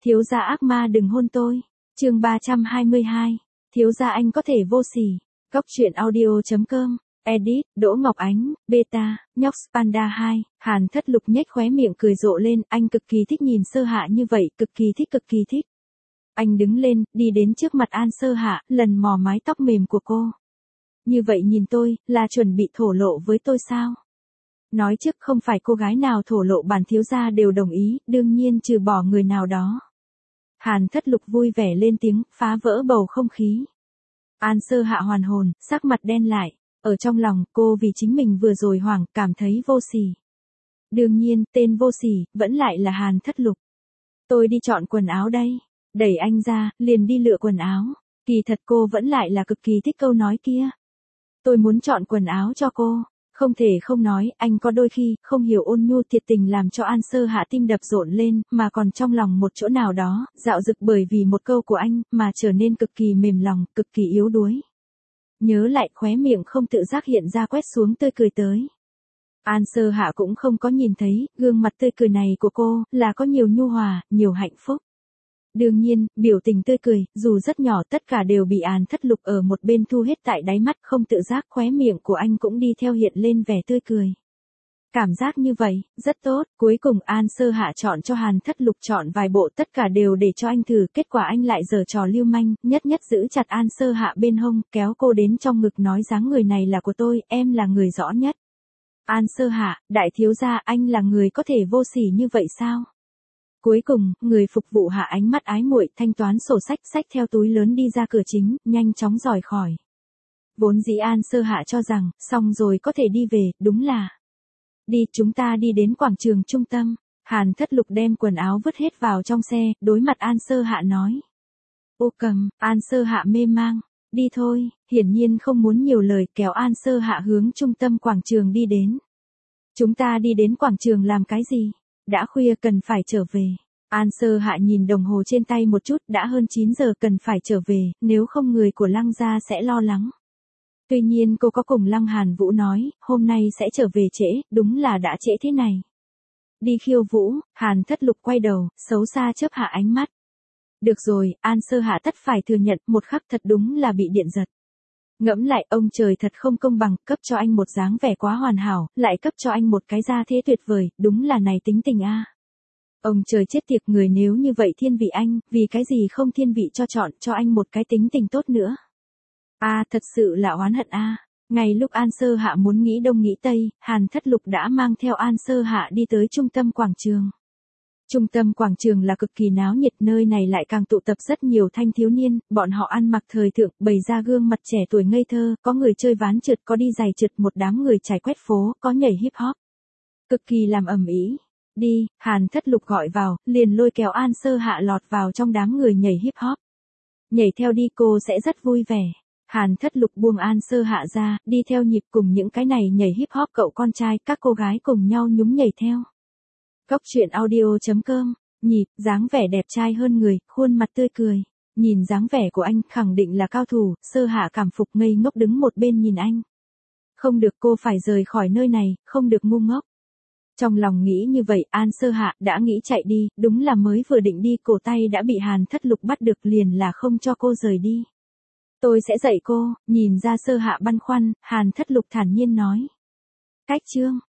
Thiếu gia ác ma đừng hôn tôi. Chương 322. Thiếu gia anh có thể vô sỉ. Góc truyện audio.com. Edit, Đỗ Ngọc Ánh, Beta, Nhóc Panda 2, Hàn Thất Lục nhếch khóe miệng cười rộ lên, anh cực kỳ thích nhìn Sơ Hạ như vậy, cực kỳ thích. Anh đứng lên, đi đến trước mặt An Sơ Hạ, lần mò mái tóc mềm của cô. Như vậy nhìn tôi, là chuẩn bị thổ lộ với tôi sao? Nói trước không phải cô gái nào thổ lộ bản thiếu gia đều đồng ý, đương nhiên trừ bỏ người nào đó. Hàn Thất Lục vui vẻ lên tiếng, phá vỡ bầu không khí. An Sơ Hạ hoàn hồn, sắc mặt đen lại. Ở trong lòng, cô vì chính mình vừa rồi hoảng, cảm thấy vô sỉ. Đương nhiên, tên vô sỉ, vẫn lại là Hàn Thất Lục. Tôi đi chọn quần áo đây. Đẩy anh ra, liền đi lựa quần áo. Kỳ thật cô vẫn lại là cực kỳ thích câu nói kia. Tôi muốn chọn quần áo cho cô. Không thể không nói, anh có đôi khi, không hiểu ôn nhu thiệt tình làm cho An Sơ Hạ tim đập rộn lên, mà còn trong lòng một chỗ nào đó, dạo dực bởi vì một câu của anh, mà trở nên cực kỳ mềm lòng, cực kỳ yếu đuối. Nhớ lại khóe miệng không tự giác hiện ra quét xuống tươi cười tới. An Sơ Hạ cũng không có nhìn thấy, gương mặt tươi cười này của cô, là có nhiều nhu hòa, nhiều hạnh phúc. Đương nhiên, biểu tình tươi cười, dù rất nhỏ tất cả đều bị An Thất Lục ở một bên thu hết tại đáy mắt, không tự giác khóe miệng của anh cũng đi theo hiện lên vẻ tươi cười. Cảm giác như vậy, rất tốt, cuối cùng An Sơ Hạ chọn cho Hàn Thất Lục chọn vài bộ tất cả đều để cho anh thử, kết quả anh lại giở trò lưu manh, nhất giữ chặt An Sơ Hạ bên hông, kéo cô đến trong ngực nói dáng người này là của tôi, em là người rõ nhất. An Sơ Hạ, đại thiếu gia anh là người có thể vô sỉ như vậy sao? Cuối cùng, người phục vụ hạ ánh mắt ái muội thanh toán sổ sách xách theo túi lớn đi ra cửa chính, nhanh chóng rời khỏi. Vốn dĩ An Sơ Hạ cho rằng, xong rồi có thể đi về, đúng là. Đi, chúng ta đi đến quảng trường trung tâm. Hàn Thất Lục đem quần áo vứt hết vào trong xe, đối mặt An Sơ Hạ nói. Ô cầm, An Sơ Hạ mê mang. Đi thôi, hiển nhiên không muốn nhiều lời, kéo An Sơ Hạ hướng trung tâm quảng trường đi đến. Chúng ta đi đến quảng trường làm cái gì? Đã khuya cần phải trở về. An Sơ Hạ nhìn đồng hồ trên tay một chút, đã hơn 9 giờ cần phải trở về, nếu không người của Lăng gia sẽ lo lắng. Tuy nhiên cô có cùng Lăng Hàn Vũ nói, hôm nay sẽ trở về trễ, đúng là đã trễ thế này. Đi khiêu vũ, Hàn Thất Lục quay đầu, xấu xa chớp hạ ánh mắt. Được rồi, An Sơ Hạ tất phải thừa nhận, một khắc thật đúng là bị điện giật. Ngẫm lại, ông trời thật không công bằng, cấp cho anh một dáng vẻ quá hoàn hảo, lại cấp cho anh một cái da thế tuyệt vời, đúng là này tính tình a. Ông trời chết tiệt, người nếu như vậy thiên vị anh, vì cái gì không thiên vị chọn cho anh một cái tính tình tốt nữa. Thật sự là oán hận a. Ngay lúc An Sơ Hạ muốn nghĩ đông nghĩ tây, Hàn Thất Lục đã mang theo An Sơ Hạ đi tới trung tâm quảng trường. Trung tâm quảng trường là cực kỳ náo nhiệt, nơi này lại càng tụ tập rất nhiều thanh thiếu niên, bọn họ ăn mặc thời thượng, bày ra gương mặt trẻ tuổi ngây thơ, có người chơi ván trượt, có đi giày trượt, một đám người trải quét phố, có nhảy hip hop. Cực kỳ làm ầm ĩ. Đi, Hàn Thất Lục gọi vào, liền lôi kéo An Sơ Hạ lọt vào trong đám người nhảy hip hop. Nhảy theo đi, cô sẽ rất vui vẻ. Hàn Thất Lục buông An Sơ Hạ ra, đi theo nhịp cùng những cái này nhảy hip hop cậu con trai, các cô gái cùng nhau nhúng nhảy theo. Góc truyện audio.com, nhịp, dáng vẻ đẹp trai hơn người, khuôn mặt tươi cười. Nhìn dáng vẻ của anh, khẳng định là cao thủ, Sơ Hạ cảm phục ngây ngốc đứng một bên nhìn anh. Không được, cô phải rời khỏi nơi này, không được ngu ngốc. Trong lòng nghĩ như vậy, An Sơ Hạ đã nghĩ chạy đi, đúng là mới vừa định đi, cổ tay đã bị Hàn Thất Lục bắt được, liền là không cho cô rời đi. Tôi sẽ dạy cô, nhìn ra Sơ Hạ băn khoăn, Hàn Thất Lục thản nhiên nói. Cách chương.